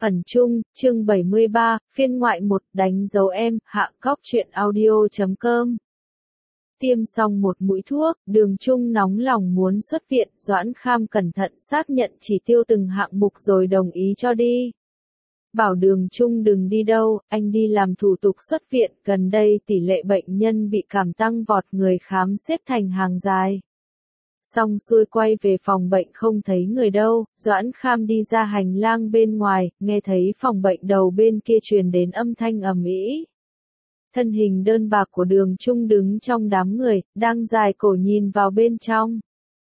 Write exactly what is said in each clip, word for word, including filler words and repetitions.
Ẩn chung, chương bảy mươi ba, phiên ngoại một, đánh dấu em, hạ cóc truyện audio chấm com. Tiêm xong một mũi thuốc, Đường Trung nóng lòng muốn xuất viện, Doãn Kham cẩn thận xác nhận chỉ tiêu từng hạng mục rồi đồng ý cho đi. Bảo Đường Trung đừng đi đâu, anh đi làm thủ tục xuất viện, gần đây tỷ lệ bệnh nhân bị cảm tăng vọt, người khám xếp thành hàng dài. Xong xuôi quay về phòng bệnh không thấy người đâu, Doãn Kham đi ra hành lang bên ngoài, nghe thấy phòng bệnh đầu bên kia truyền đến âm thanh ầm ĩ. Thân hình đơn bạc của Đường Trung đứng trong đám người, đang dài cổ nhìn vào bên trong.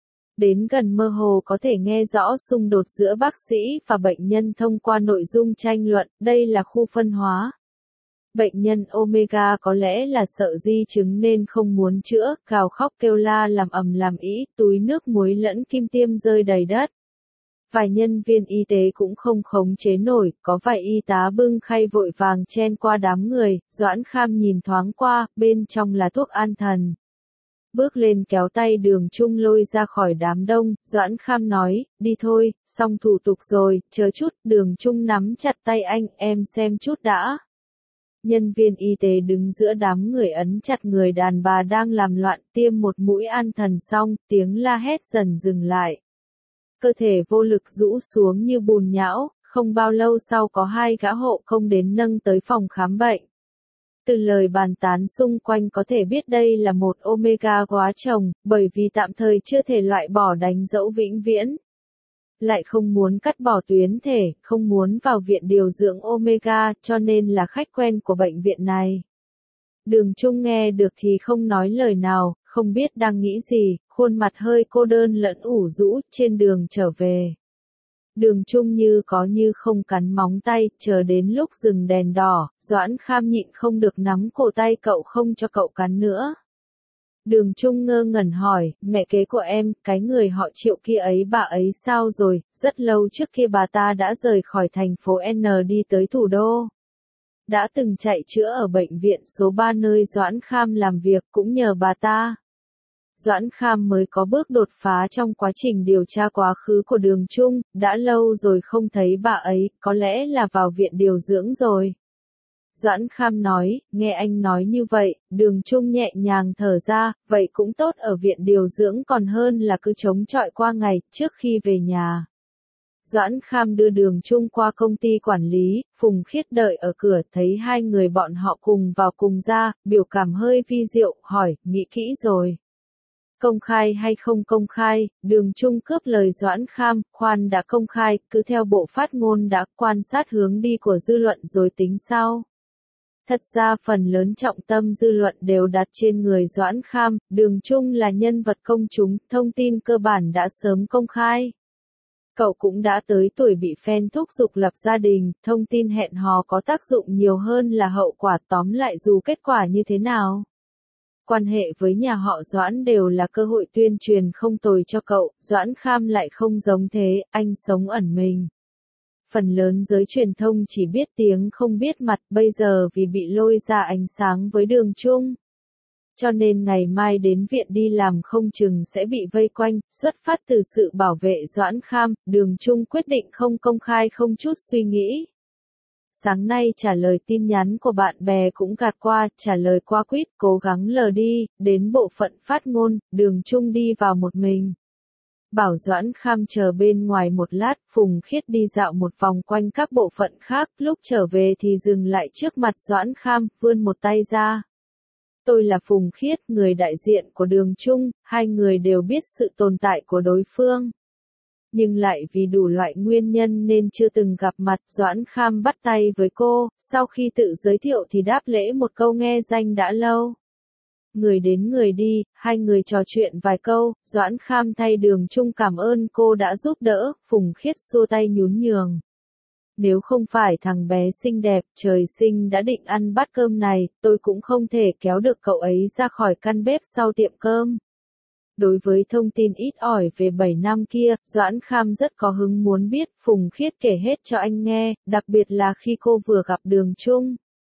Đến gần mơ hồ có thể nghe rõ xung đột giữa bác sĩ và bệnh nhân thông qua nội dung tranh luận, đây là khu phân hóa. Bệnh nhân Omega có lẽ là sợ di chứng nên không muốn chữa, gào khóc kêu la làm ầm làm ĩ, túi nước muối lẫn kim tiêm rơi đầy đất. Vài nhân viên y tế cũng không khống chế nổi, có vài y tá bưng khay vội vàng chen qua đám người, Doãn Kham nhìn thoáng qua, bên trong là thuốc an thần. Bước lên kéo tay Đường Trung lôi ra khỏi đám đông, Doãn Kham nói, đi thôi, xong thủ tục rồi, chờ chút, Đường Trung nắm chặt tay anh, em xem chút đã. Nhân viên y tế đứng giữa đám người ấn chặt người đàn bà đang làm loạn, tiêm một mũi an thần xong, tiếng la hét dần dừng lại. Cơ thể vô lực rũ xuống như bùn nhão, không bao lâu sau có hai gã hộ công đến nâng tới phòng khám bệnh. Từ lời bàn tán xung quanh có thể biết đây là một Omega quá chồng, bởi vì tạm thời chưa thể loại bỏ đánh dấu vĩnh viễn. Lại không muốn cắt bỏ tuyến thể, không muốn vào viện điều dưỡng Omega, cho nên là khách quen của bệnh viện này. Đường Trung nghe được thì không nói lời nào, không biết đang nghĩ gì, khuôn mặt hơi cô đơn lẫn ủ rũ, trên đường trở về. Đường Trung như có như không cắn móng tay, chờ đến lúc dừng đèn đỏ, Doãn Kham nhịn không được nắm cổ tay cậu không cho cậu cắn nữa. Đường Trung ngơ ngẩn hỏi, mẹ kế của em, cái người họ Triệu kia ấy bà ấy sao rồi, rất lâu trước kia bà ta đã rời khỏi thành phố N đi tới thủ đô. Đã từng chạy chữa ở bệnh viện số ba nơi Doãn Kham làm việc cũng nhờ bà ta. Doãn Kham mới có bước đột phá trong quá trình điều tra quá khứ của Đường Trung, đã lâu rồi không thấy bà ấy, có lẽ là vào viện điều dưỡng rồi. Doãn Kham nói, nghe anh nói như vậy, Đường Trung nhẹ nhàng thở ra, vậy cũng tốt, ở viện điều dưỡng còn hơn là cứ chống chọi qua ngày, trước khi về nhà. Doãn Kham đưa Đường Trung qua công ty quản lý, Phùng Khiết đợi ở cửa, thấy hai người bọn họ cùng vào cùng ra, biểu cảm hơi vi diệu, hỏi, nghĩ kỹ rồi. Công khai hay không công khai, Đường Trung cướp lời Doãn Kham, khoan đã công khai, cứ theo bộ phát ngôn đã quan sát hướng đi của dư luận rồi tính sau. Thật ra phần lớn trọng tâm dư luận đều đặt trên người Doãn Kham, Đường Trung là nhân vật công chúng, thông tin cơ bản đã sớm công khai. Cậu cũng đã tới tuổi bị fan thúc giục lập gia đình, thông tin hẹn hò có tác dụng nhiều hơn là hậu quả, tóm lại dù kết quả như thế nào. Quan hệ với nhà họ Doãn đều là cơ hội tuyên truyền không tồi cho cậu, Doãn Kham lại không giống thế, anh sống ẩn mình. Phần lớn giới truyền thông chỉ biết tiếng không biết mặt, bây giờ vì bị lôi ra ánh sáng với Đường Trung. Cho nên ngày mai đến viện đi làm không chừng sẽ bị vây quanh, xuất phát từ sự bảo vệ Doãn Kham, Đường Trung quyết định không công khai không chút suy nghĩ. Sáng nay trả lời tin nhắn của bạn bè cũng gạt qua, trả lời qua quýt, cố gắng lờ đi, đến bộ phận phát ngôn, Đường Trung đi vào một mình. Bảo Doãn Kham chờ bên ngoài một lát, Phùng Khiết đi dạo một vòng quanh các bộ phận khác, lúc trở về thì dừng lại trước mặt Doãn Kham, vươn một tay ra. Tôi là Phùng Khiết, người đại diện của Đường Trung, hai người đều biết sự tồn tại của đối phương. Nhưng lại vì đủ loại nguyên nhân nên chưa từng gặp mặt, Doãn Kham bắt tay với cô, sau khi tự giới thiệu thì đáp lễ một câu nghe danh đã lâu. Người đến người đi, hai người trò chuyện vài câu, Doãn Kham thay Đường Trung cảm ơn cô đã giúp đỡ, Phùng Khiết xua tay nhún nhường. Nếu không phải thằng bé xinh đẹp, trời sinh đã định ăn bát cơm này, tôi cũng không thể kéo được cậu ấy ra khỏi căn bếp sau tiệm cơm. Đối với thông tin ít ỏi về bảy năm kia, Doãn Kham rất có hứng muốn biết, Phùng Khiết kể hết cho anh nghe, đặc biệt là khi cô vừa gặp Đường Trung.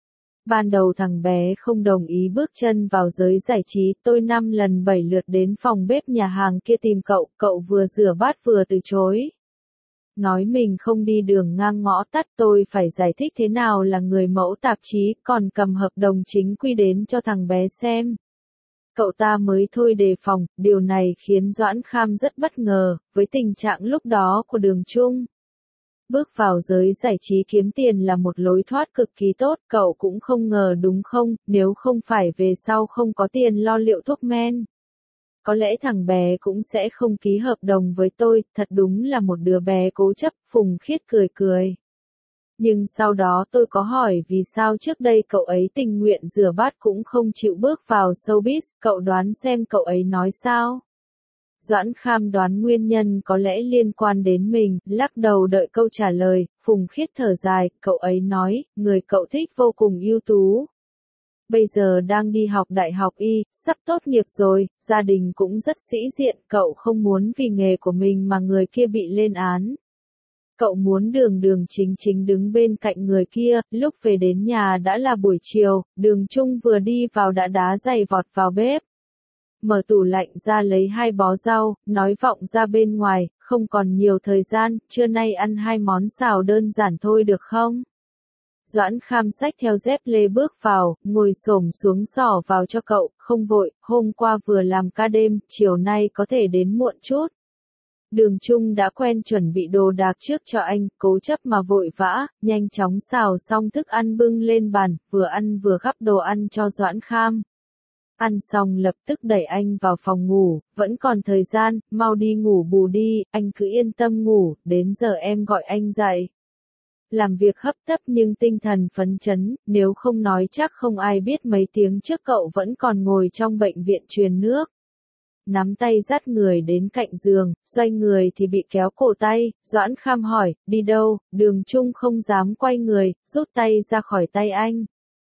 Ban đầu thằng bé không đồng ý bước chân vào giới giải trí, tôi năm lần bảy lượt đến phòng bếp nhà hàng kia tìm cậu, cậu vừa rửa bát vừa từ chối. Nói mình không đi đường ngang ngõ tắt, tôi phải giải thích thế nào là người mẫu tạp chí, còn cầm hợp đồng chính quy đến cho thằng bé xem. Cậu ta mới thôi đề phòng, điều này khiến Doãn Kham rất bất ngờ, với tình trạng lúc đó của Đường Trung. Bước vào giới giải trí kiếm tiền là một lối thoát cực kỳ tốt, cậu cũng không ngờ đúng không, nếu không phải về sau không có tiền lo liệu thuốc men. Có lẽ thằng bé cũng sẽ không ký hợp đồng với tôi, thật đúng là một đứa bé cố chấp, Phùng Khiết cười cười. Nhưng sau đó tôi có hỏi vì sao trước đây cậu ấy tình nguyện rửa bát cũng không chịu bước vào showbiz, cậu đoán xem cậu ấy nói sao? Doãn Kham đoán nguyên nhân có lẽ liên quan đến mình, lắc đầu đợi câu trả lời, Phùng Khiết thở dài, cậu ấy nói, người cậu thích vô cùng ưu tú. Bây giờ đang đi học đại học y, sắp tốt nghiệp rồi, gia đình cũng rất sĩ diện, cậu không muốn vì nghề của mình mà người kia bị lên án. Cậu muốn đường đường chính chính đứng bên cạnh người kia, lúc về đến nhà đã là buổi chiều, Đường Trung vừa đi vào đã đá giày vọt vào bếp. Mở tủ lạnh ra lấy hai bó rau, nói vọng ra bên ngoài, không còn nhiều thời gian, trưa nay ăn hai món xào đơn giản thôi được không? Doãn Kham xách theo dép lê bước vào, ngồi xổm xuống xỏ vào cho cậu, không vội, hôm qua vừa làm ca đêm, chiều nay có thể đến muộn chút. Đường Trung đã quen chuẩn bị đồ đạc trước cho anh, cố chấp mà vội vã, nhanh chóng xào xong thức ăn bưng lên bàn, vừa ăn vừa gắp đồ ăn cho Doãn Kham. Ăn xong lập tức đẩy anh vào phòng ngủ, vẫn còn thời gian, mau đi ngủ bù đi, anh cứ yên tâm ngủ, đến giờ em gọi anh dậy. Làm việc hấp tấp nhưng tinh thần phấn chấn, nếu không nói chắc không ai biết mấy tiếng trước cậu vẫn còn ngồi trong bệnh viện truyền nước. Nắm tay dắt người đến cạnh giường, xoay người thì bị kéo cổ tay, Doãn Kham hỏi, đi đâu, Đường Trung không dám quay người, rút tay ra khỏi tay anh.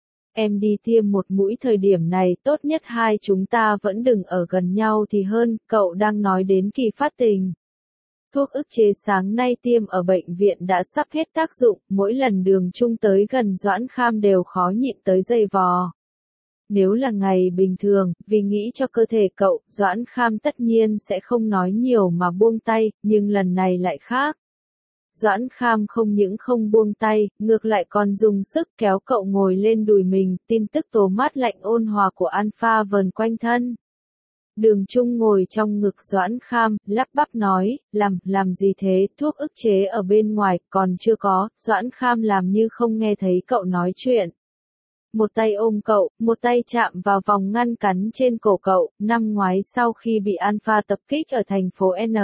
Em đi tiêm một mũi thời điểm này, tốt nhất hai chúng ta vẫn đừng ở gần nhau thì hơn, cậu đang nói đến Kỳ Phát Tình. Thuốc ức chế sáng nay tiêm ở bệnh viện đã sắp hết tác dụng, mỗi lần Đường Trung tới gần Doãn Kham đều khó nhịn tới giày vò. Nếu là ngày bình thường, vì nghĩ cho cơ thể cậu, Doãn Kham tất nhiên sẽ không nói nhiều mà buông tay, nhưng lần này lại khác. Doãn Kham không những không buông tay, ngược lại còn dùng sức kéo cậu ngồi lên đùi mình, tin tức tố mát lạnh ôn hòa của Alpha vờn quanh thân. Đường Trung ngồi trong ngực Doãn Kham, lắp bắp nói, làm, làm gì thế, thuốc ức chế ở bên ngoài, còn chưa có, Doãn Kham làm như không nghe thấy cậu nói chuyện. Một tay ôm cậu, một tay chạm vào vòng ngăn cắn trên cổ cậu, năm ngoái sau khi bị Alpha tập kích ở thành phố N.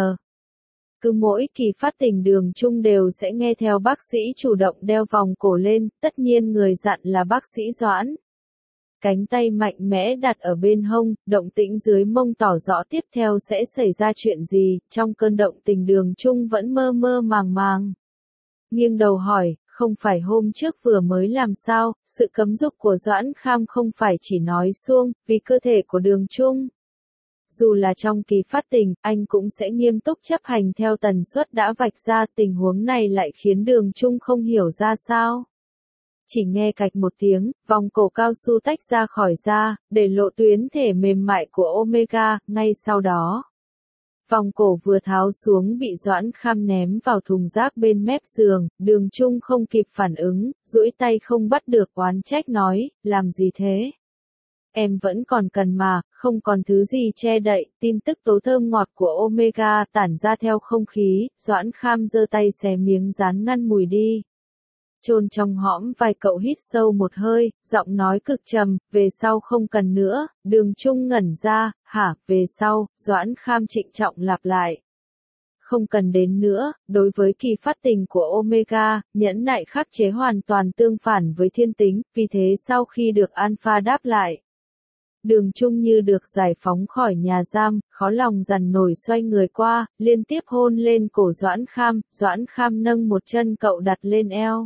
Cứ mỗi kỳ phát tình Đường Trung đều sẽ nghe theo bác sĩ chủ động đeo vòng cổ lên, tất nhiên người dặn là bác sĩ Doãn. Cánh tay mạnh mẽ đặt ở bên hông, động tĩnh dưới mông tỏ rõ tiếp theo sẽ xảy ra chuyện gì, trong cơn động tình Đường Trung vẫn mơ mơ màng màng. Nghiêng đầu hỏi, không phải hôm trước vừa mới làm sao, sự cấm dục của Doãn Kham không phải chỉ nói suông, vì cơ thể của Đường Trung. Dù là trong kỳ phát tình, anh cũng sẽ nghiêm túc chấp hành theo tần suất đã vạch ra, tình huống này lại khiến Đường Trung không hiểu ra sao. Chỉ nghe cạch một tiếng, vòng cổ cao su tách ra khỏi da, để lộ tuyến thể mềm mại của Omega, ngay sau đó. Vòng cổ vừa tháo xuống bị Doãn Kham ném vào thùng rác bên mép giường, Đường Trung không kịp phản ứng, duỗi tay không bắt được oán trách nói, làm gì thế? Em vẫn còn cần mà, không còn thứ gì che đậy, tin tức tố thơm ngọt của Omega tản ra theo không khí, Doãn Kham giơ tay xé miếng dán ngăn mùi đi. Chôn trong hõm vai cậu hít sâu một hơi, giọng nói cực trầm, về sau không cần nữa, Đường Trung ngẩn ra, hả, về sau, Doãn Kham trịnh trọng lặp lại. Không cần đến nữa, đối với kỳ phát tình của Omega, nhẫn nại khắc chế hoàn toàn tương phản với thiên tính, vì thế sau khi được Alpha đáp lại. Đường Trung như được giải phóng khỏi nhà giam, khó lòng dằn nổi xoay người qua, liên tiếp hôn lên cổ Doãn Kham, Doãn Kham nâng một chân cậu đặt lên eo.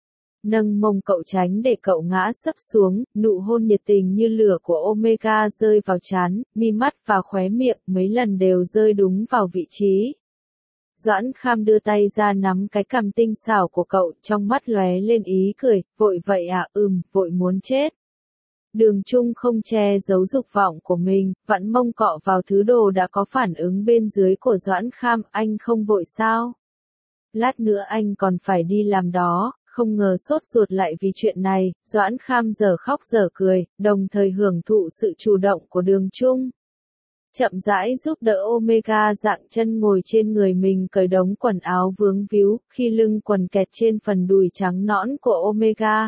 Nâng mông cậu tránh để cậu ngã sấp xuống, nụ hôn nhiệt tình như lửa của Omega rơi vào trán, mi mắt và khóe miệng, mấy lần đều rơi đúng vào vị trí. Doãn Kham đưa tay ra nắm cái cằm tinh xảo của cậu, trong mắt lóe lên ý cười, vội vậy à, ừm, vội muốn chết. Đường Trung không che giấu dục vọng của mình, vặn mông cọ vào thứ đồ đã có phản ứng bên dưới của Doãn Kham, anh không vội sao? lát nữa anh còn phải đi làm đó, không ngờ sốt ruột lại vì chuyện này, Doãn Kham giờ khóc giờ cười, đồng thời hưởng thụ sự chủ động của Đường Trung. Chậm rãi giúp đỡ Omega dạng chân ngồi trên người mình cởi đống quần áo vướng víu, khi lưng quần kẹt trên phần đùi trắng nõn của Omega.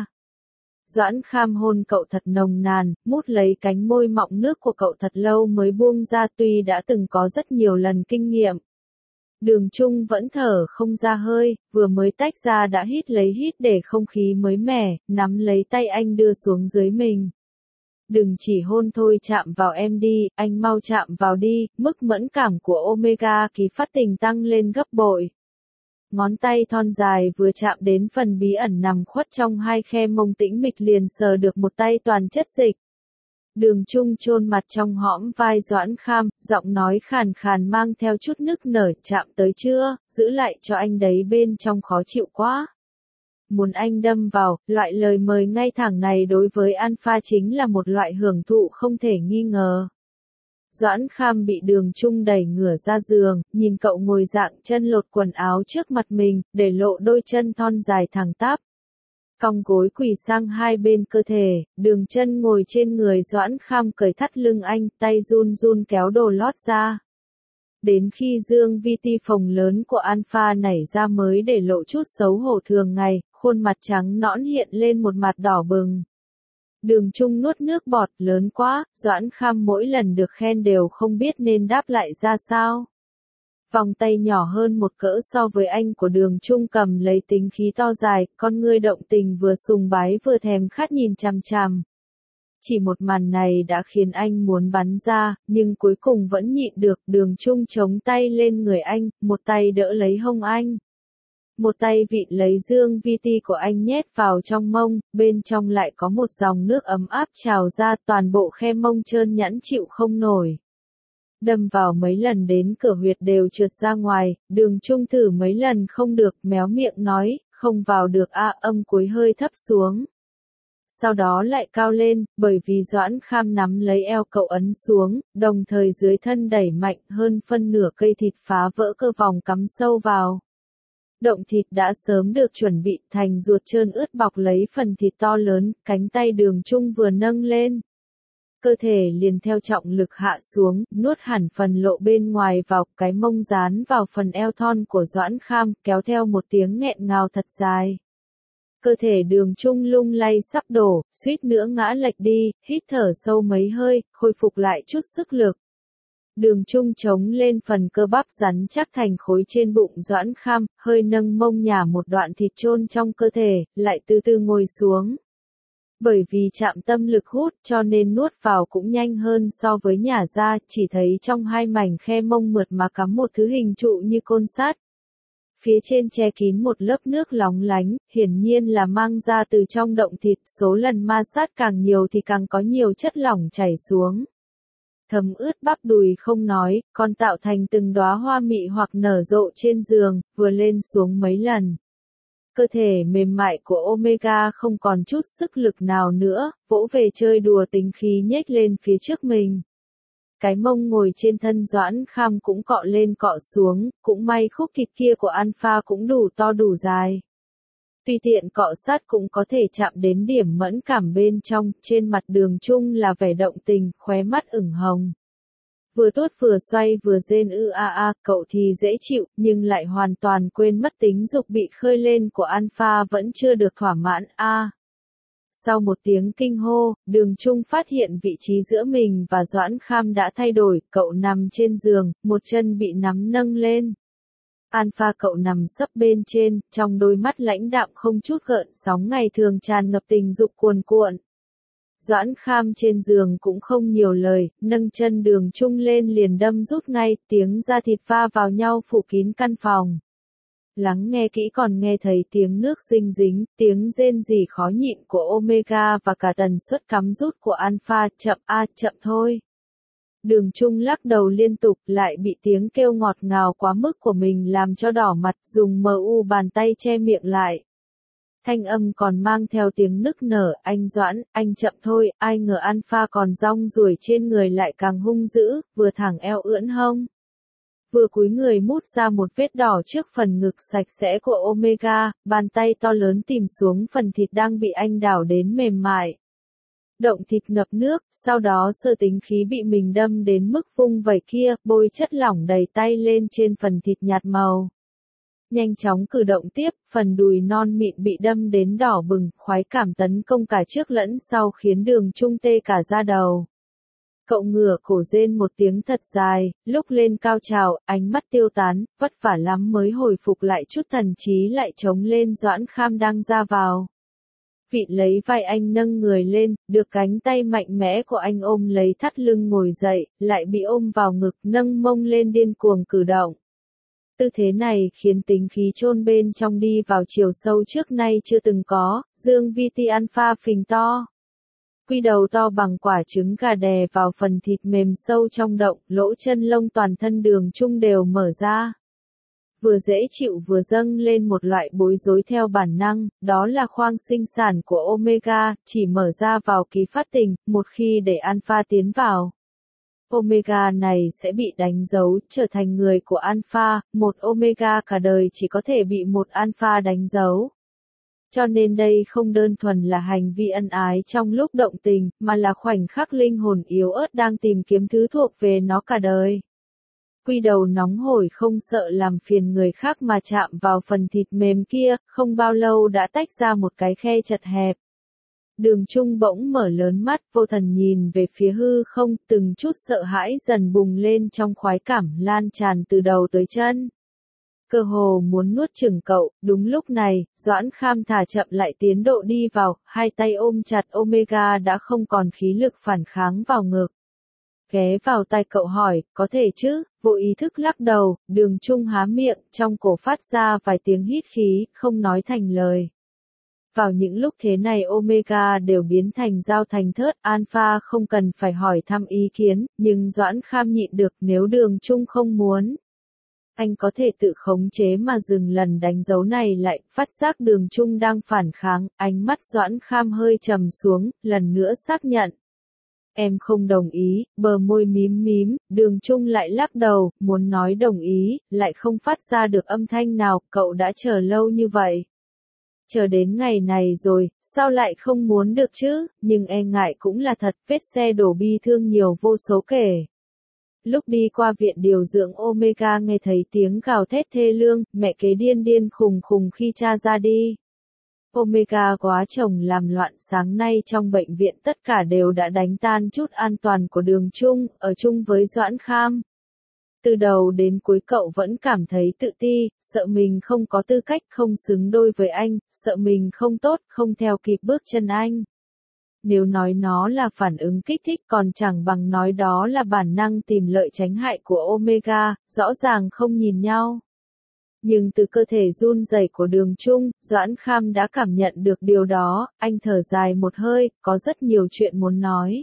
Doãn Kham hôn cậu thật nồng nàn, mút lấy cánh môi mọng nước của cậu thật lâu mới buông ra, tuy đã từng có rất nhiều lần kinh nghiệm. Đường Trung vẫn thở không ra hơi, vừa mới tách ra đã hít lấy hít để không khí mới mẻ, nắm lấy tay anh đưa xuống dưới mình. Đừng chỉ hôn thôi, chạm vào em đi, anh mau chạm vào đi, mức mẫn cảm của Omega kỳ phát tình tăng lên gấp bội. Ngón tay thon dài vừa chạm đến phần bí ẩn nằm khuất trong hai khe mông tĩnh mịch liền sờ được một tay toàn chất dịch. Đường Trung chôn mặt trong hõm vai Doãn Kham, giọng nói khàn khàn mang theo chút nức nở, chạm tới chưa, giữ lại cho anh đấy, bên trong khó chịu quá. Muốn anh đâm vào, loại lời mời ngay thẳng này đối với Alpha chính là một loại hưởng thụ không thể nghi ngờ. Doãn Kham bị Đường Trung đẩy ngửa ra giường, nhìn cậu ngồi dạng chân lột quần áo trước mặt mình, để lộ đôi chân thon dài thẳng tắp. Cong gối quỳ sang hai bên cơ thể, Đường chân ngồi trên người Doãn Kham cởi thắt lưng anh, tay run run kéo đồ lót ra. Đến khi dương vi ti phồng lớn của Alpha nảy ra mới để lộ chút xấu hổ thường ngày, khuôn mặt trắng nõn hiện lên một mặt đỏ bừng. Đường Trung nuốt nước bọt, lớn quá, Doãn Kham mỗi lần được khen đều không biết nên đáp lại ra sao. Vòng tay nhỏ hơn một cỡ so với anh của Đường Trung cầm lấy tính khí to dài, con ngươi động tình vừa sùng bái vừa thèm khát nhìn chằm chằm. Chỉ một màn này đã khiến anh muốn bắn ra, nhưng cuối cùng vẫn nhịn được. Đường Trung chống tay lên người anh, một tay đỡ lấy hông anh. Một tay vịn lấy dương vi ti của anh nhét vào trong mông, bên trong lại có một dòng nước ấm áp trào ra, toàn bộ khe mông trơn nhẵn chịu không nổi. Đâm vào mấy lần đến cửa huyệt đều trượt ra ngoài, Đường Trung thử mấy lần không được, méo miệng nói, không vào được a, âm cuối hơi thấp xuống. Sau đó lại cao lên, bởi vì Doãn Kham nắm lấy eo cậu ấn xuống, đồng thời dưới thân đẩy mạnh hơn phân nửa cây thịt phá vỡ cơ vòng cắm sâu vào. Động thịt đã sớm được chuẩn bị thành ruột trơn ướt bọc lấy phần thịt to lớn, cánh tay Đường Trung vừa nâng lên. Cơ thể liền theo trọng lực hạ xuống, nuốt hẳn phần lộ bên ngoài vào, cái mông dán vào phần eo thon của Doãn Kham, kéo theo một tiếng nghẹn ngào thật dài. Cơ thể Đường Trung lung lay sắp đổ, suýt nữa ngã lệch đi, hít thở sâu mấy hơi, khôi phục lại chút sức lực. Đường Trung chống lên phần cơ bắp rắn chắc thành khối trên bụng Doãn Kham, hơi nâng mông nhả một đoạn thịt chôn trong cơ thể, lại từ từ ngồi xuống. Bởi vì chạm tâm lực hút cho nên nuốt vào cũng nhanh hơn so với nhả ra, chỉ thấy trong hai mảnh khe mông mượt mà cắm một thứ hình trụ như côn sắt. Phía trên che kín một lớp nước lóng lánh, hiển nhiên là mang ra từ trong động thịt, số lần ma sát càng nhiều thì càng có nhiều chất lỏng chảy xuống. Thấm ướt bắp đùi không nói, còn tạo thành từng đóa hoa mị hoặc nở rộ trên giường, vừa lên xuống mấy lần. Cơ thể mềm mại của Omega không còn chút sức lực nào nữa, vỗ về chơi đùa tính khí nhếch lên phía trước mình. Cái mông ngồi trên thân Doãn Kham cũng cọ lên cọ xuống, cũng may khúc thịt kia của Alpha cũng đủ to đủ dài. Tùy tiện cọ sát cũng có thể chạm đến điểm mẫn cảm bên trong, trên mặt Đường Trung là vẻ động tình, khóe mắt ửng hồng. Vừa tuốt vừa xoay vừa rên ư a a, cậu thì dễ chịu, nhưng lại hoàn toàn quên mất tính dục bị khơi lên của Alpha vẫn chưa được thỏa mãn a. À. Sau một tiếng kinh hô, Đường Trung phát hiện vị trí giữa mình và Doãn Kham đã thay đổi, cậu nằm trên giường, một chân bị nắm nâng lên. Alpha cậu nằm sấp bên trên, trong đôi mắt lãnh đạm không chút gợn sóng ngày thường tràn ngập tình dục cuồn cuộn. Doãn Kham trên giường cũng không nhiều lời, nâng chân Đường Trung lên liền đâm rút ngay, tiếng da thịt va vào nhau phủ kín căn phòng. Lắng nghe kỹ còn nghe thấy tiếng nước dinh dính, tiếng rên rỉ khó nhịn của Omega và cả tần suất cắm rút của Alpha, chậm a, chậm thôi. Đường Trung lắc đầu liên tục, lại bị tiếng kêu ngọt ngào quá mức của mình làm cho đỏ mặt, dùng mờ u bàn tay che miệng lại. Thanh âm còn mang theo tiếng nức nở, anh Doãn, anh chậm thôi, ai ngờ Alpha còn rong ruổi trên người lại càng hung dữ, vừa thẳng eo ưỡn hông. Vừa cúi người mút ra một vết đỏ trước phần ngực sạch sẽ của Omega, bàn tay to lớn tìm xuống phần thịt đang bị anh đảo đến mềm mại. Động thịt ngập nước, sau đó sơ tính khí bị mình đâm đến mức vung vẩy kia, bôi chất lỏng đầy tay lên trên phần thịt nhạt màu. Nhanh chóng cử động tiếp, phần đùi non mịn bị đâm đến đỏ bừng, khoái cảm tấn công cả trước lẫn sau khiến Đường Trung tê cả da đầu. Cậu ngửa cổ rên một tiếng thật dài, lúc lên cao trào, ánh mắt tiêu tán, vất vả lắm mới hồi phục lại chút thần trí lại trống lên Doãn Kham đang ra vào. Vịn lấy vai anh nâng người lên, được cánh tay mạnh mẽ của anh ôm lấy thắt lưng ngồi dậy, lại bị ôm vào ngực nâng mông lên điên cuồng cử động. Tư thế này khiến tính khí chôn bên trong đi vào chiều sâu trước nay chưa từng có, dương vi ti alpha phình to. Quy đầu to bằng quả trứng gà đè vào phần thịt mềm sâu trong động, lỗ chân lông toàn thân Đường Trung đều mở ra. Vừa dễ chịu vừa dâng lên một loại bối rối theo bản năng, đó là khoang sinh sản của Omega, chỉ mở ra vào kỳ phát tình, một khi để alpha tiến vào. Omega này sẽ bị đánh dấu, trở thành người của alpha, một Omega cả đời chỉ có thể bị một alpha đánh dấu. Cho nên đây không đơn thuần là hành vi ân ái trong lúc động tình, mà là khoảnh khắc linh hồn yếu ớt đang tìm kiếm thứ thuộc về nó cả đời. Quy đầu nóng hổi không sợ làm phiền người khác mà chạm vào phần thịt mềm kia, không bao lâu đã tách ra một cái khe chật hẹp. Đường Trung bỗng mở lớn mắt, vô thần nhìn về phía hư không, từng chút sợ hãi dần bùng lên trong khoái cảm lan tràn từ đầu tới chân. Cơ hồ muốn nuốt chửng cậu, đúng lúc này, Doãn Kham thả chậm lại tiến độ đi vào, hai tay ôm chặt Omega đã không còn khí lực phản kháng vào ngực. Ghé vào tai cậu hỏi, có thể chứ, vô ý thức lắc đầu, Đường Trung há miệng, trong cổ phát ra vài tiếng hít khí, không nói thành lời. Vào những lúc thế này Omega đều biến thành dao thành thớt, alpha không cần phải hỏi thăm ý kiến, nhưng Doãn Kham nhịn được nếu Đường Trung không muốn. Anh có thể tự khống chế mà dừng lần đánh dấu này lại, phát giác Đường Trung đang phản kháng, ánh mắt Doãn Kham hơi trầm xuống, lần nữa xác nhận. Em không đồng ý, bờ môi mím mím, Đường Trung lại lắc đầu, muốn nói đồng ý, lại không phát ra được âm thanh nào, cậu đã chờ lâu như vậy. Chờ đến ngày này rồi, sao lại không muốn được chứ, nhưng e ngại cũng là thật, vết xe đổ bi thương nhiều vô số kể. Lúc đi qua viện điều dưỡng Omega nghe thấy tiếng gào thét thê lương, mẹ kế điên điên khùng khùng khi cha ra đi. Omega quá chồng làm loạn, sáng nay trong bệnh viện tất cả đều đã đánh tan chút an toàn của Đường Trung, ở chung với Doãn Kham. Từ đầu đến cuối cậu vẫn cảm thấy tự ti, sợ mình không có tư cách, không xứng đôi với anh, sợ mình không tốt, không theo kịp bước chân anh. Nếu nói nó là phản ứng kích thích còn chẳng bằng nói đó là bản năng tìm lợi tránh hại của Omega, rõ ràng không nhìn nhau. Nhưng từ cơ thể run rẩy của Đường Trung, Doãn Kham đã cảm nhận được điều đó, anh thở dài một hơi, có rất nhiều chuyện muốn nói.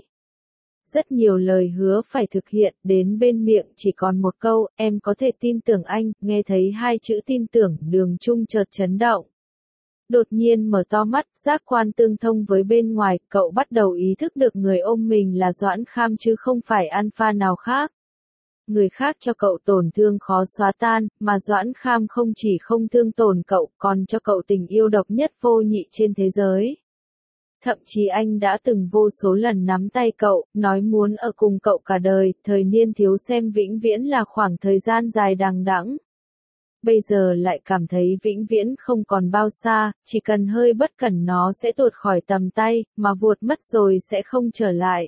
Rất nhiều lời hứa phải thực hiện, đến bên miệng chỉ còn một câu, em có thể tin tưởng anh, nghe thấy hai chữ tin tưởng, Đường Trung chợt chấn động. Đột nhiên mở to mắt, giác quan tương thông với bên ngoài, cậu bắt đầu ý thức được người ôm mình là Doãn Kham chứ không phải alpha nào khác. Người khác cho cậu tổn thương khó xóa tan, mà Doãn Kham không chỉ không thương tổn cậu, còn cho cậu tình yêu độc nhất vô nhị trên thế giới. Thậm chí anh đã từng vô số lần nắm tay cậu, nói muốn ở cùng cậu cả đời, thời niên thiếu xem vĩnh viễn là khoảng thời gian dài đằng đẵng. Bây giờ lại cảm thấy vĩnh viễn không còn bao xa, chỉ cần hơi bất cẩn nó sẽ tuột khỏi tầm tay, mà vuột mất rồi sẽ không trở lại.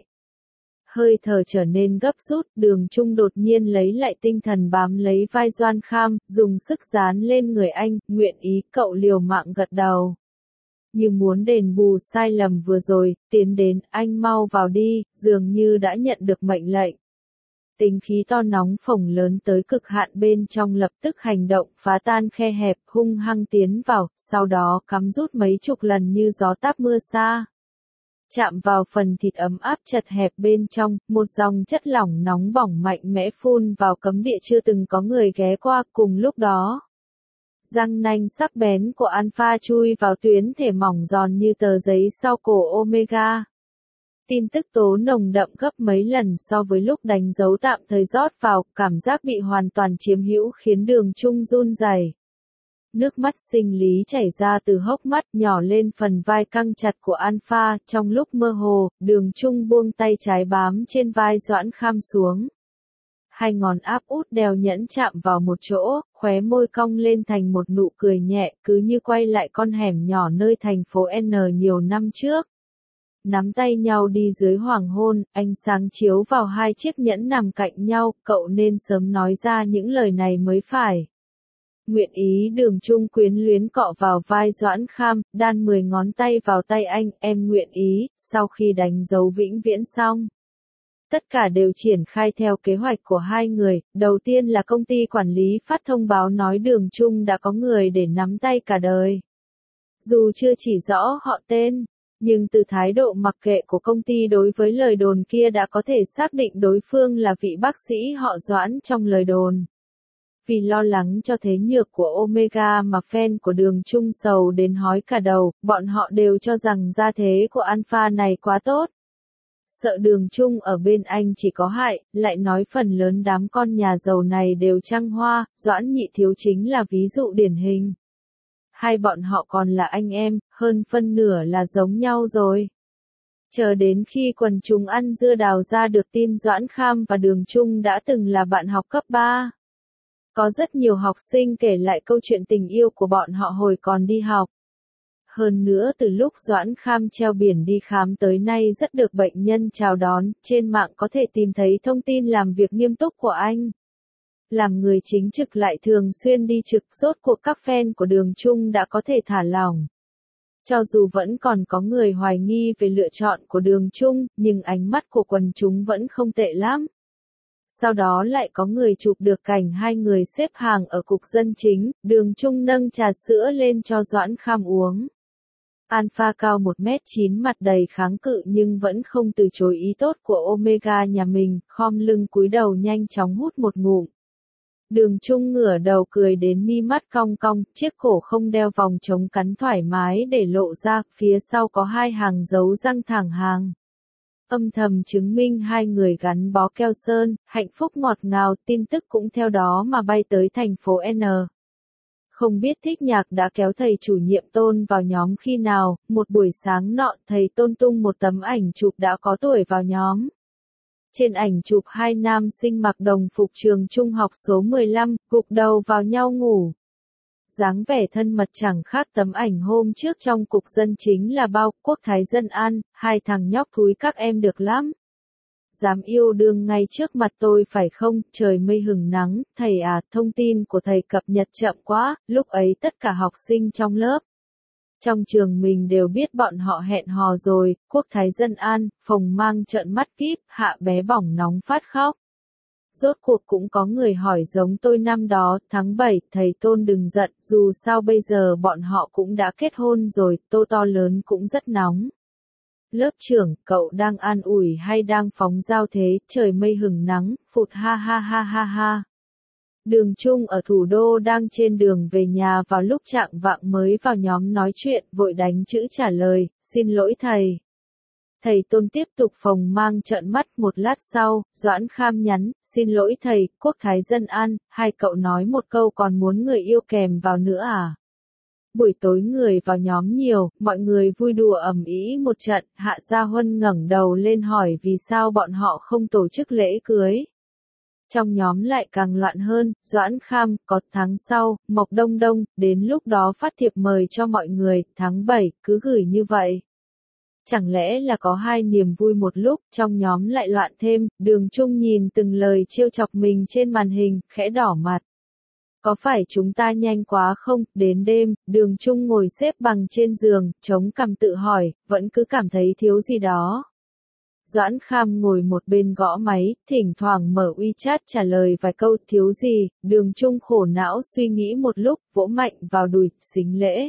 Hơi thở trở nên gấp rút, Đường Trung đột nhiên lấy lại tinh thần bám lấy vai Doãn Kham, dùng sức dán lên người anh, nguyện ý, cậu liều mạng gật đầu. Như muốn đền bù sai lầm vừa rồi, tiến đến, anh mau vào đi, dường như đã nhận được mệnh lệnh. Tính khí to nóng phồng lớn tới cực hạn bên trong lập tức hành động, phá tan khe hẹp, hung hăng tiến vào, sau đó cắm rút mấy chục lần như gió táp mưa xa. Chạm vào phần thịt ấm áp chật hẹp bên trong, một dòng chất lỏng nóng bỏng mạnh mẽ phun vào cấm địa chưa từng có người ghé qua, cùng lúc đó. Răng nanh sắc bén của alpha chui vào tuyến thể mỏng giòn như tờ giấy sau cổ Omega. Tin tức tố nồng đậm gấp mấy lần so với lúc đánh dấu tạm thời rót vào, cảm giác bị hoàn toàn chiếm hữu khiến Đường Trung run rẩy. Nước mắt sinh lý chảy ra từ hốc mắt nhỏ lên phần vai căng chặt của Alpha, trong lúc mơ hồ, Đường Trung buông tay trái bám trên vai Doãn Kham xuống. Hai ngón áp út đeo nhẫn chạm vào một chỗ, khóe môi cong lên thành một nụ cười nhẹ, cứ như quay lại con hẻm nhỏ nơi thành phố N nhiều năm trước. Nắm tay nhau đi dưới hoàng hôn, ánh sáng chiếu vào hai chiếc nhẫn nằm cạnh nhau, cậu nên sớm nói ra những lời này mới phải. Nguyện ý. Đường Trung quyến luyến cọ vào vai Doãn Kham, đan mười ngón tay vào tay anh, em nguyện ý. Sau khi đánh dấu vĩnh viễn xong, tất cả đều triển khai theo kế hoạch của hai người. Đầu tiên là công ty quản lý phát thông báo nói Đường Trung đã có người để nắm tay cả đời. Dù chưa chỉ rõ họ tên, nhưng từ thái độ mặc kệ của công ty đối với lời đồn kia đã có thể xác định đối phương là vị bác sĩ họ Doãn trong lời đồn. Vì lo lắng cho thế nhược của Omega mà fan của Đường Trung sầu đến hói cả đầu, bọn họ đều cho rằng gia thế của Alpha này quá tốt. Sợ Đường Trung ở bên anh chỉ có hại, lại nói phần lớn đám con nhà giàu này đều trăng hoa, Doãn Nhị Thiếu chính là ví dụ điển hình. Hai bọn họ còn là anh em, hơn phân nửa là giống nhau rồi. Chờ đến khi quần chúng ăn dưa đào ra được tin Doãn Kham và Đường Trung đã từng là bạn học cấp ba. Có rất nhiều học sinh kể lại câu chuyện tình yêu của bọn họ hồi còn đi học. Hơn nữa từ lúc Doãn Kham treo biển đi khám tới nay rất được bệnh nhân chào đón, trên mạng có thể tìm thấy thông tin làm việc nghiêm túc của anh. Làm người chính trực lại thường xuyên đi trực, rốt cuộc các fan của Đường Trung đã có thể thả lỏng. Cho dù vẫn còn có người hoài nghi về lựa chọn của Đường Trung, nhưng ánh mắt của quần chúng vẫn không tệ lắm. Sau đó lại có người chụp được cảnh hai người xếp hàng ở cục dân chính, Đường Trung nâng trà sữa lên cho Doãn Kham uống. Alpha cao một mét chín mặt đầy kháng cự nhưng vẫn không từ chối ý tốt của Omega nhà mình, khom lưng cúi đầu nhanh chóng hút một ngụm. Đường Trung ngửa đầu cười đến mi mắt cong cong, chiếc cổ không đeo vòng chống cắn thoải mái để lộ ra, phía sau có hai hàng dấu răng thẳng hàng. Âm thầm chứng minh hai người gắn bó keo sơn, hạnh phúc ngọt ngào, tin tức cũng theo đó mà bay tới thành phố N. Không biết Thích Nhạc đã kéo thầy chủ nhiệm Tôn vào nhóm khi nào, một buổi sáng nọ thầy Tôn tung một tấm ảnh chụp đã có tuổi vào nhóm. Trên ảnh chụp hai nam sinh mặc đồng phục trường trung học số mười lăm, gục đầu vào nhau ngủ. Dáng vẻ thân mật chẳng khác tấm ảnh hôm trước trong cục dân chính là bao, Quốc Thái Dân An, hai thằng nhóc thúi các em được lắm. Dám yêu đương ngay trước mặt tôi phải không, trời mây hừng nắng, thầy à, thông tin của thầy cập nhật chậm quá, lúc ấy tất cả học sinh trong lớp. Trong trường mình đều biết bọn họ hẹn hò rồi, Quốc Thái Dân An, Phồng Mang trợn mắt kíp, Hạ bé bỏng nóng phát khóc. Rốt cuộc cũng có người hỏi giống tôi năm đó, tháng bảy, thầy Tôn đừng giận, dù sao bây giờ bọn họ cũng đã kết hôn rồi, tô to lớn cũng rất nóng. Lớp trưởng, cậu đang an ủi hay đang phóng giao thế, trời mây hừng nắng, phụt ha ha ha ha ha. Đường Trung ở thủ đô đang trên đường về nhà vào lúc chạng vạng mới vào nhóm nói chuyện, vội đánh chữ trả lời, xin lỗi thầy. Thầy Tôn tiếp tục Phồng Mang trợn mắt, một lát sau, Doãn Kham nhắn, xin lỗi thầy, Quốc Thái Dân An, hai cậu nói một câu còn muốn người yêu kèm vào nữa à? Buổi tối người vào nhóm nhiều, mọi người vui đùa ầm ĩ một trận, Hạ Gia Huân ngẩng đầu lên hỏi vì sao bọn họ không tổ chức lễ cưới. Trong nhóm lại càng loạn hơn, Doãn Kham, có tháng sau, Mộc Đông Đông, đến lúc đó phát thiệp mời cho mọi người, tháng bảy, cứ gửi như vậy. Chẳng lẽ là có hai niềm vui một lúc, trong nhóm lại loạn thêm, Đường Trung nhìn từng lời trêu chọc mình trên màn hình, khẽ đỏ mặt. Có phải chúng ta nhanh quá không? Đến đêm, Đường Trung ngồi xếp bằng trên giường, chống cằm tự hỏi, vẫn cứ cảm thấy thiếu gì đó. Doãn Kham ngồi một bên gõ máy, thỉnh thoảng mở WeChat trả lời vài câu, thiếu gì, Đường Trung khổ não suy nghĩ một lúc, vỗ mạnh vào đùi, xính lễ.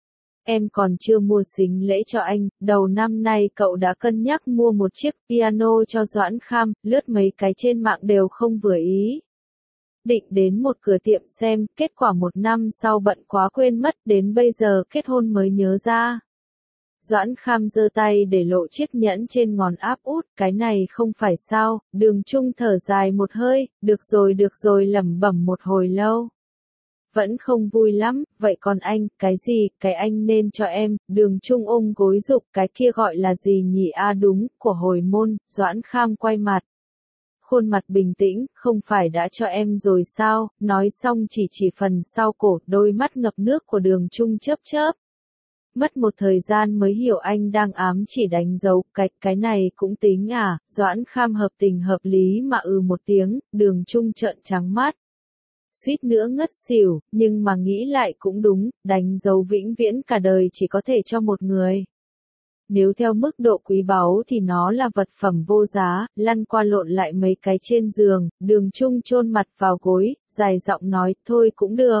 Em còn chưa mua xính lễ cho anh, đầu năm nay cậu đã cân nhắc mua một chiếc piano cho Doãn Kham, lướt mấy cái trên mạng đều không vừa ý. Định đến một cửa tiệm xem, kết quả một năm sau bận quá quên mất, đến bây giờ kết hôn mới nhớ ra. Doãn Kham giơ tay để lộ chiếc nhẫn trên ngón áp út, cái này không phải sao, Đường Trung thở dài một hơi, được rồi được rồi lẩm bẩm một hồi lâu. Vẫn không vui lắm, vậy còn anh, cái gì, cái anh nên cho em, Đường Trung ôm gối dục, cái kia gọi là gì nhỉ a à đúng, của hồi môn, Doãn Kham quay mặt. Khuôn mặt bình tĩnh, không phải đã cho em rồi sao, nói xong chỉ chỉ phần sau cổ, đôi mắt ngập nước của Đường Trung chớp chớp. Mất một thời gian mới hiểu anh đang ám chỉ đánh dấu, cái, cái này cũng tính à, Doãn Kham hợp tình hợp lý mà ừ một tiếng, Đường Trung trợn trắng mắt. Suýt nữa ngất xỉu, nhưng mà nghĩ lại cũng đúng, đánh dấu vĩnh viễn cả đời chỉ có thể cho một người. Nếu theo mức độ quý báu thì nó là vật phẩm vô giá, lăn qua lộn lại mấy cái trên giường, Đường Trung chôn mặt vào gối, dài giọng nói, thôi cũng được.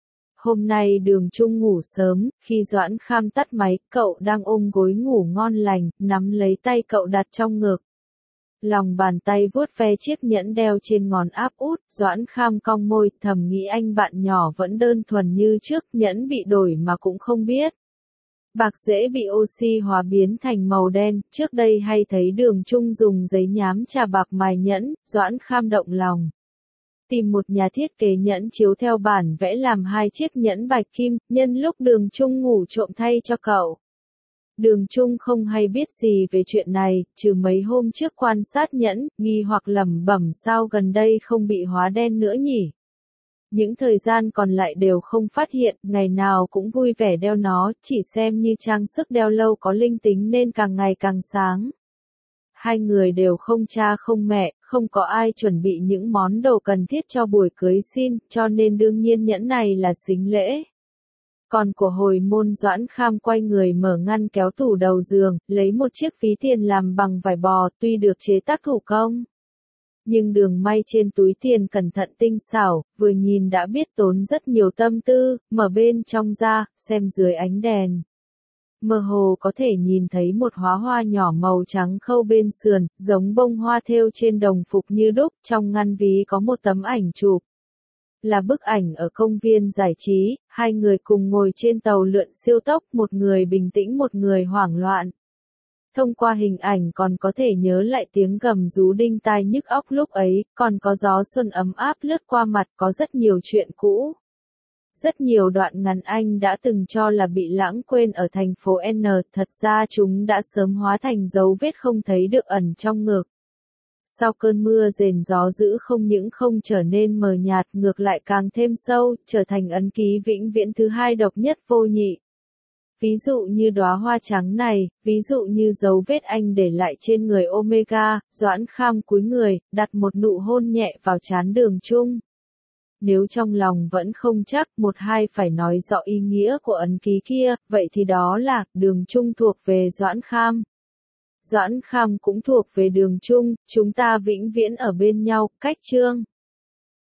Hôm nay Đường Trung ngủ sớm, khi Doãn Kham tắt máy, cậu đang ôm gối ngủ ngon lành, nắm lấy tay cậu đặt trong ngực. Lòng bàn tay vuốt ve chiếc nhẫn đeo trên ngón áp út, Doãn Kham cong môi, thầm nghĩ anh bạn nhỏ vẫn đơn thuần như trước, nhẫn bị đổi mà cũng không biết. Bạc dễ bị oxy hóa biến thành màu đen, trước đây hay thấy Đường Trung dùng giấy nhám trà bạc mài nhẫn, Doãn Kham động lòng. Tìm một nhà thiết kế nhẫn chiếu theo bản vẽ làm hai chiếc nhẫn bạch kim, nhân lúc Đường Trung ngủ trộm thay cho cậu. Đường Trung không hay biết gì về chuyện này, trừ mấy hôm trước quan sát nhẫn, nghi hoặc lẩm bẩm sao gần đây không bị hóa đen nữa nhỉ. Những thời gian còn lại đều không phát hiện, ngày nào cũng vui vẻ đeo nó, chỉ xem như trang sức đeo lâu có linh tính nên càng ngày càng sáng. Hai người đều không cha không mẹ, không có ai chuẩn bị những món đồ cần thiết cho buổi cưới xin, cho nên đương nhiên nhẫn này là sính lễ. Còn của hồi môn Doãn Kham quay người mở ngăn kéo tủ đầu giường, lấy một chiếc ví tiền làm bằng vải bò, tuy được chế tác thủ công. Nhưng đường may trên túi tiền cẩn thận tinh xảo, vừa nhìn đã biết tốn rất nhiều tâm tư, mở bên trong ra, xem dưới ánh đèn. Mơ hồ có thể nhìn thấy một hóa hoa nhỏ màu trắng khâu bên sườn, giống bông hoa thêu trên đồng phục như đúc, trong ngăn ví có một tấm ảnh chụp. Là bức ảnh ở công viên giải trí, hai người cùng ngồi trên tàu lượn siêu tốc, một người bình tĩnh một người hoảng loạn. Thông qua hình ảnh còn có thể nhớ lại tiếng gầm rú đinh tai nhức óc lúc ấy, còn có gió xuân ấm áp lướt qua mặt, có rất nhiều chuyện cũ. Rất nhiều đoạn ngắn anh đã từng cho là bị lãng quên ở thành phố N, thật ra chúng đã sớm hóa thành dấu vết không thấy được ẩn trong ngực. Sau cơn mưa rền gió dữ không những không trở nên mờ nhạt, ngược lại càng thêm sâu, trở thành ấn ký vĩnh viễn thứ hai độc nhất vô nhị. Ví dụ như đóa hoa trắng này, ví dụ như dấu vết anh để lại trên người Omega, Doãn Kham cúi người, đặt một nụ hôn nhẹ vào trán Đường Trung. Nếu trong lòng vẫn không chắc, một hai phải nói rõ ý nghĩa của ấn ký kia, vậy thì đó là, Đường Trung thuộc về Doãn Kham. Doãn Kham cũng thuộc về Đường Trung, chúng ta vĩnh viễn ở bên nhau, cách chương.